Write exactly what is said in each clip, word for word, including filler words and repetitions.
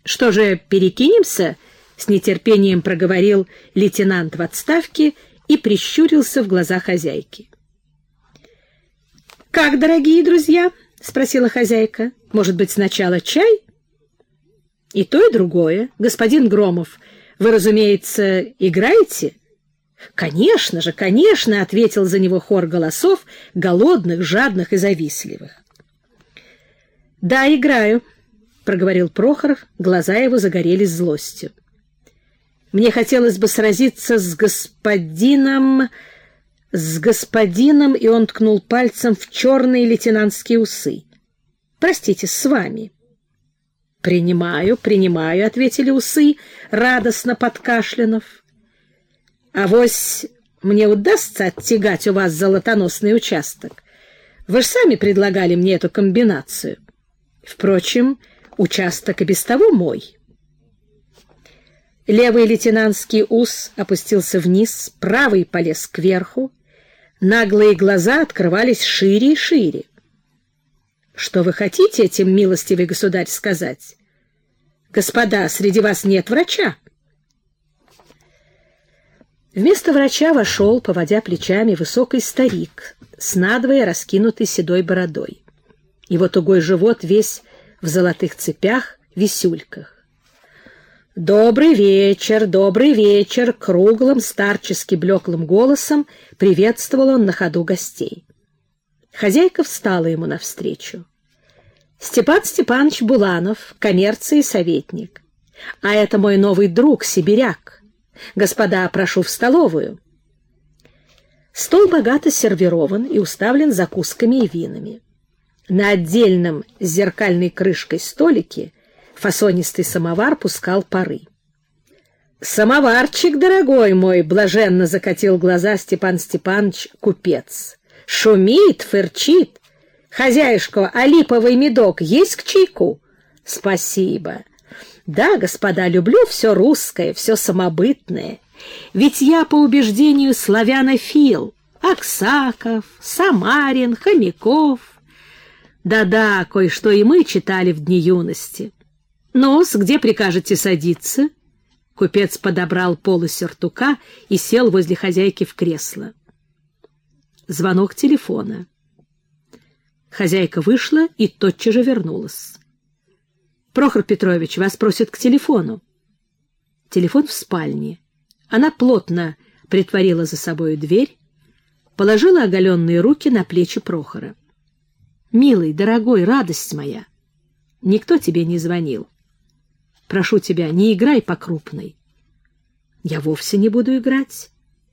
Что же, перекинемся? — с нетерпением проговорил лейтенант в отставке и прищурился в глаза хозяйки. — Как, дорогие друзья? — спросила хозяйка. — Может быть, сначала чай? — И то, и другое. Господин Громов, вы, разумеется, играете? — Конечно же, конечно, — ответил за него хор голосов, голодных, жадных и завистливых. — Да, играю, — проговорил Прохор, глаза его загорелись злостью. Мне хотелось бы сразиться с господином... с господином, и он ткнул пальцем в черные лейтенантские усы. Простите, с вами. — Принимаю, принимаю, — ответили усы, радостно подкашлянув. — Авось мне удастся оттягать у вас золотоносный участок. Вы же сами предлагали мне эту комбинацию. Впрочем, участок и без того мой. Левый лейтенантский ус опустился вниз, правый полез кверху, наглые глаза открывались шире и шире. — Что вы хотите этим, милостивый государь, сказать? Господа, среди вас нет врача? Вместо врача вошел, поводя плечами, высокий старик с надвое раскинутой седой бородой. Его тугой живот весь в золотых цепях, висюльках. «Добрый вечер, добрый вечер!» — круглым, старчески блеклым голосом приветствовал он на ходу гостей. Хозяйка встала ему навстречу. «Степан Степанович Буланов, коммерции советник. А это мой новый друг, сибиряк. Господа, прошу в столовую». Стол богато сервирован и уставлен закусками и винами. На отдельном с зеркальной крышкой столике фасонистый самовар пускал пары. «Самоварчик, дорогой мой!» — блаженно закатил глаза Степан Степанович купец. «Шумит, фырчит. Хозяюшка, а липовый медок есть к чайку?» «Спасибо. Да, господа, люблю все русское, все самобытное. Ведь я по убеждению славянофил. Аксаков, Самарин, Хомяков. Да-да, кое-что и мы читали в дни юности. Ну-с, где прикажете садиться?» Купец подобрал полу сюртука и сел возле хозяйки в кресло. Звонок телефона. Хозяйка вышла и тотчас же вернулась. «Прохор Петрович, вас просят к телефону». Телефон в спальне. Она плотно притворила за собою дверь, положила оголенные руки на плечи Прохора. «Милый, дорогой, радость моя, никто тебе не звонил. Прошу тебя, не играй по крупной». «Я вовсе не буду играть».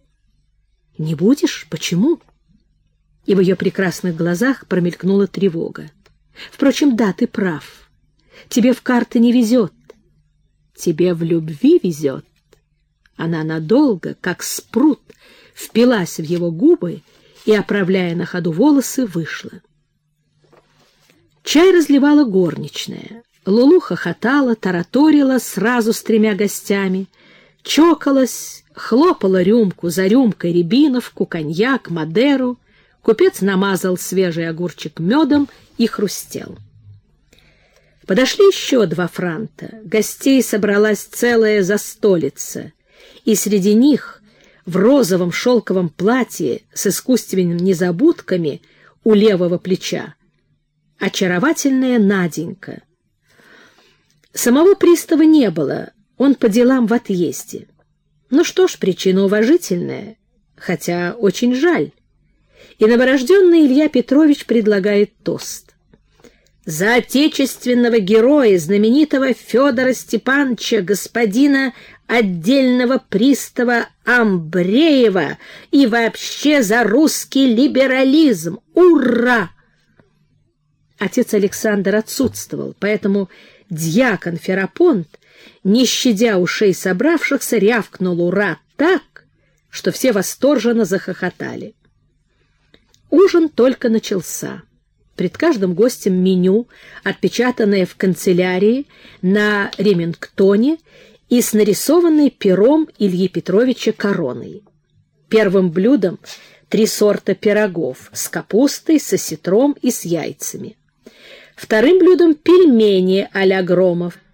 «Не будешь? Почему?» И в ее прекрасных глазах промелькнула тревога. «Впрочем, да, ты прав. Тебе в карты не везет. Тебе в любви везет». Она надолго, как спрут, впилась в его губы и, оправляя на ходу волосы, вышла. Чай разливала горничная. Лулу хохотала, тараторила сразу с тремя гостями, чокалась, хлопала рюмку за рюмкой рябиновку, коньяк, мадеру. Купец намазал свежий огурчик медом и хрустел. Подошли еще два франта. Гостей собралась целая застолица, и среди них в розовом шелковом платье с искусственными незабудками у левого плеча очаровательная Наденька. Самого пристава не было, он по делам в отъезде. Ну что ж, причина уважительная, хотя очень жаль. И новорожденный Илья Петрович предлагает тост. «За отечественного героя, знаменитого Федора Степановича, господина отдельного пристава Амбреева, и вообще за русский либерализм! Ура!» Отец Александр отсутствовал, поэтому дьякон Ферапонт, не щадя ушей собравшихся, рявкнул «Ура!» так, что все восторженно захохотали. Ужин только начался. Пред каждым гостем меню, отпечатанное в канцелярии на ремингтоне и с нарисованной пером Ильи Петровича короной. Первым блюдом три сорта пирогов с капустой, с осетром и с яйцами. Вторым блюдом пельмени а-ля Громов.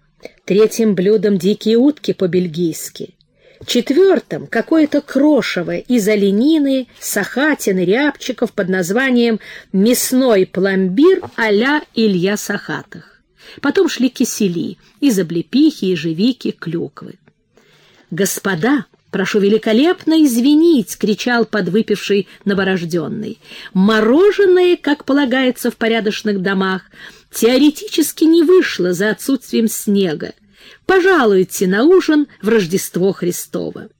Третьим блюдом дикие утки по-бельгийски. Четвертым какое-то крошево из оленины, сахатины, рябчиков под названием «мясной пломбир а-ля Илья Сахатых». Потом шли кисели из облепихи, ежевики, клюквы. «Господа, прошу великолепно извинить!» — кричал подвыпивший новорожденный. «Мороженое, как полагается в порядочных домах, теоретически не вышло за отсутствием снега. Пожалуйте на ужин в Рождество Христово».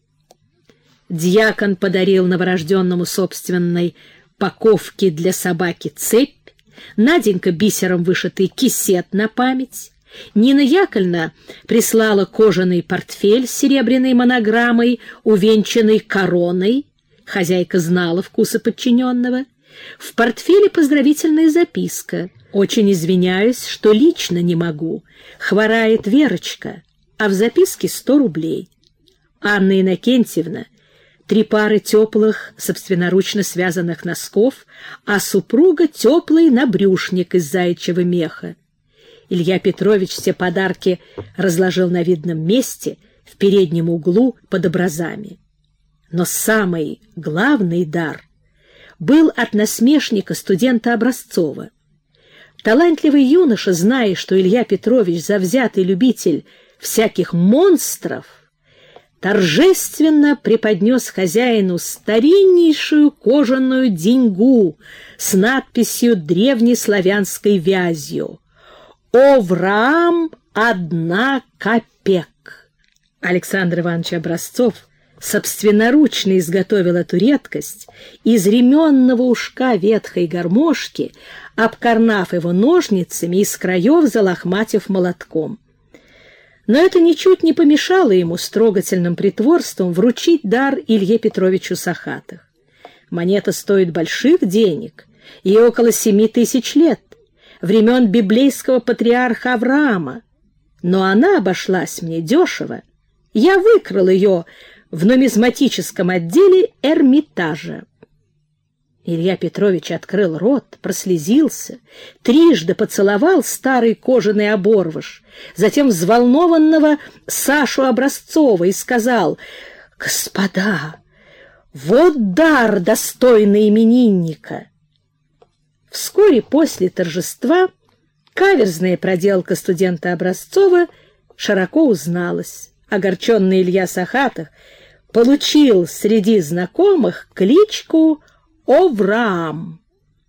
Дьякон подарил новорожденному собственной паковки для собаки цепь, Наденька бисером вышитый кисет на память, Нина Яковлевна прислала кожаный портфель с серебряной монограммой, увенчанной короной. Хозяйка знала вкусы подчиненного. В портфеле поздравительная записка: «Очень извиняюсь, что лично не могу. Хворает Верочка», а в записке сто рублей. Анна Иннокентьевна три пары теплых, собственноручно связанных носков, а супруга теплый набрюшник из заячьего меха. Илья Петрович все подарки разложил на видном месте в переднем углу под образами. Но самый главный дар был от насмешника студента Образцова. Талантливый юноша, зная, что Илья Петрович завзятый любитель всяких монстров, торжественно преподнес хозяину стариннейшую кожаную деньгу с надписью древнеславянской вязью «Овраам одна копек». Александр Иванович Образцов собственноручно изготовил эту редкость из ременного ушка ветхой гармошки, обкорнав его ножницами, из краев залохматив молотком. Но это ничуть не помешало ему с трогательным притворством вручить дар Илье Петровичу Сахатых. Монета стоит больших денег, и около семи тысяч лет, времен библейского патриарха Авраама. Но она обошлась мне дешево. Я выкрал ее в нумизматическом отделе Эрмитажа. Илья Петрович открыл рот, прослезился, трижды поцеловал старый кожаный оборвыш, затем взволнованного Сашу Образцова и сказал: «Господа, вот дар, достойный именинника!» Вскоре после торжества каверзная проделка студента Образцова широко узналась. Огорченный Илья Сахатых получил среди знакомых кличку Овраам.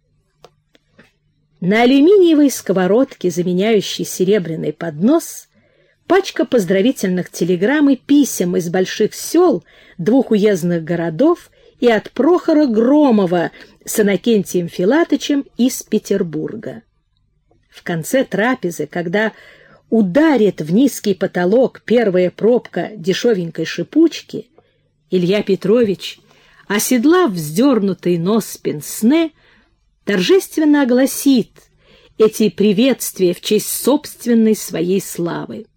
На алюминиевой сковородке, заменяющей серебряный поднос, пачка поздравительных телеграмм и писем из больших сел, двух уездных городов и от Прохора Громова с Иннокентием Филатычем из Петербурга. В конце трапезы, когда ударит в низкий потолок первая пробка дешевенькой шипучки, Илья Петрович, оседлав вздернутый нос пенсне, торжественно огласит эти приветствия в честь собственной своей славы.